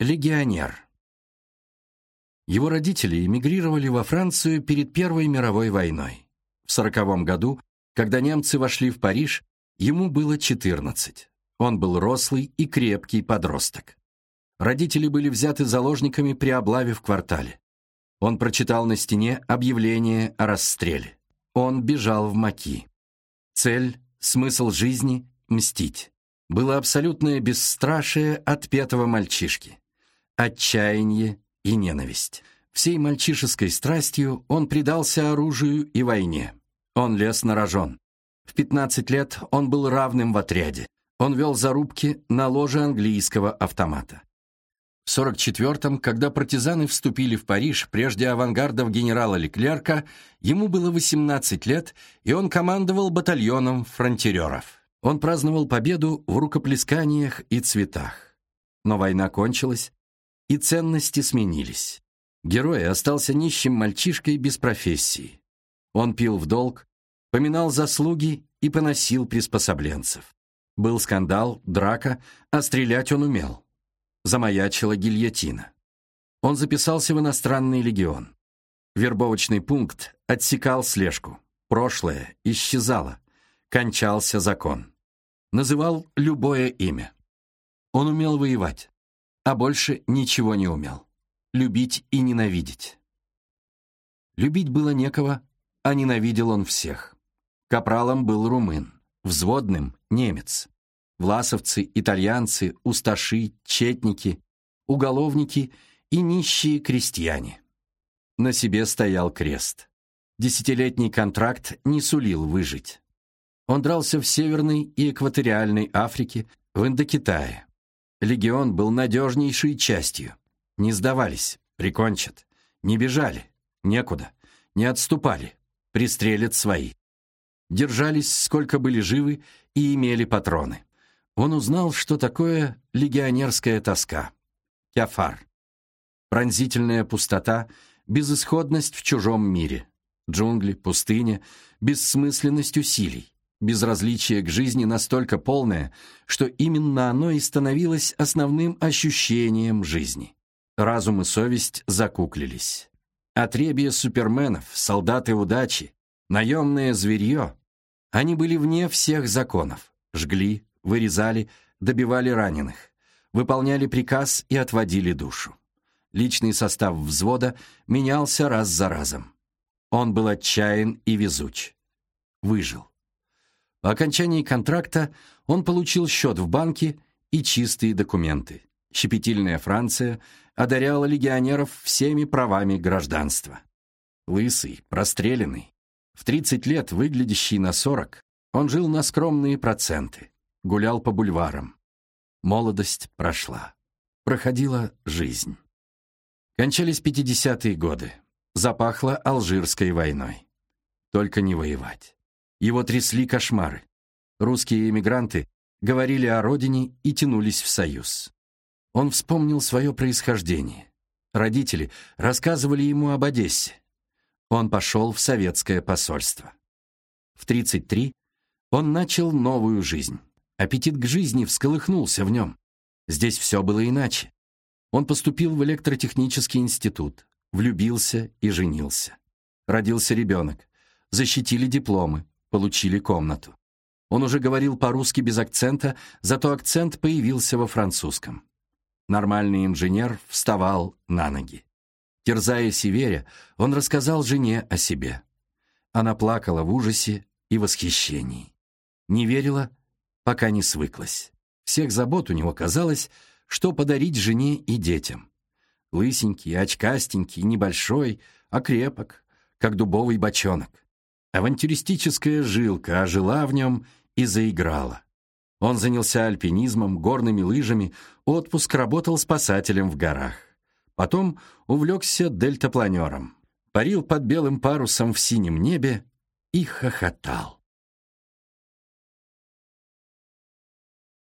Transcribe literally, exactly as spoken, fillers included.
Легионер. Его родители эмигрировали во Францию перед Первой мировой войной. В сороковом году, когда немцы вошли в Париж, ему было четырнадцать. Он был рослый и крепкий подросток. Родители были взяты заложниками при облаве в квартале. Он прочитал на стене объявление о расстреле. Он бежал в Маки. Цель, смысл жизни — мстить. Было абсолютное бесстрашие отпетого мальчишки. Отчаяние и ненависть. Всей мальчишеской страстью он предался оружию и войне. Он лез на рожон. В пятнадцать лет он был равным в отряде. Он вел зарубки на ложе английского автомата. В сорок четвёртом, когда партизаны вступили в Париж, прежде авангардов генерала Леклерка, ему было восемнадцать лет, и он командовал батальоном фронтиреров. Он праздновал победу в рукоплесканиях и цветах. Но война кончилась, и ценности сменились. Герой остался нищим мальчишкой без профессии. Он пил в долг, поминал заслуги и поносил приспособленцев. Был скандал, драка, а стрелять он умел. Замаячила гильотина. Он записался в иностранный легион. Вербовочный пункт отсекал слежку. Прошлое исчезало. Кончался закон. Называл любое имя. Он умел воевать, а больше ничего не умел. Любить и ненавидеть. Любить было некого, а ненавидел он всех. Капралом был румын, взводным — немец. Власовцы, итальянцы, усташи, четники, уголовники и нищие крестьяне. На себе стоял крест. Десятилетний контракт не сулил выжить. Он дрался в Северной и Экваториальной Африке, в Индокитае. Легион был надежнейшей частью. Не сдавались, прикончат. Не бежали, некуда. Не отступали, пристрелят свои. Держались, сколько были живы, и имели патроны. Он узнал, что такое легионерская тоска. Кяфар. Пронзительная пустота, безысходность в чужом мире. Джунгли, пустыня, бессмысленность усилий. Безразличие к жизни настолько полное, что именно оно и становилось основным ощущением жизни. Разум и совесть закуклились. Отребье суперменов, солдаты удачи, наемное зверье — они были вне всех законов. Жгли, вырезали, добивали раненых, выполняли приказ и отводили душу. Личный состав взвода менялся раз за разом. Он был отчаян и везуч. Выжил. По окончании контракта он получил счет в банке и чистые документы. Щепетильная Франция одаряла легионеров всеми правами гражданства. Лысый, простреленный, в тридцать лет выглядящий на сорок, он жил на скромные проценты, гулял по бульварам. Молодость прошла. Проходила жизнь. Кончались пятидесятые годы. Запахло Алжирской войной. Только не воевать. Его трясли кошмары. Русские эмигранты говорили о родине и тянулись в союз. Он вспомнил свое происхождение. Родители рассказывали ему об Одессе. Он пошел в советское посольство. В тридцать три он начал новую жизнь. Аппетит к жизни всколыхнулся в нем. Здесь все было иначе. Он поступил в электротехнический институт, влюбился и женился. Родился ребенок. Защитили дипломы, получили комнату. Он уже говорил по-русски без акцента, зато акцент появился во французском. Нормальный инженер вставал на ноги. Терзаясь и веря, он рассказал жене о себе. Она плакала в ужасе и восхищении. Не верила, пока не свыклась. Всех забот у него казалось, что подарить жене и детям. Лысенький, очкастенький, небольшой, а крепок, как дубовый бочонок. Авантюристическая жилка ожила в нем и заиграла. Он занялся альпинизмом, горными лыжами, отпуск работал спасателем в горах. Потом увлекся дельтапланером, парил под белым парусом в синем небе и хохотал.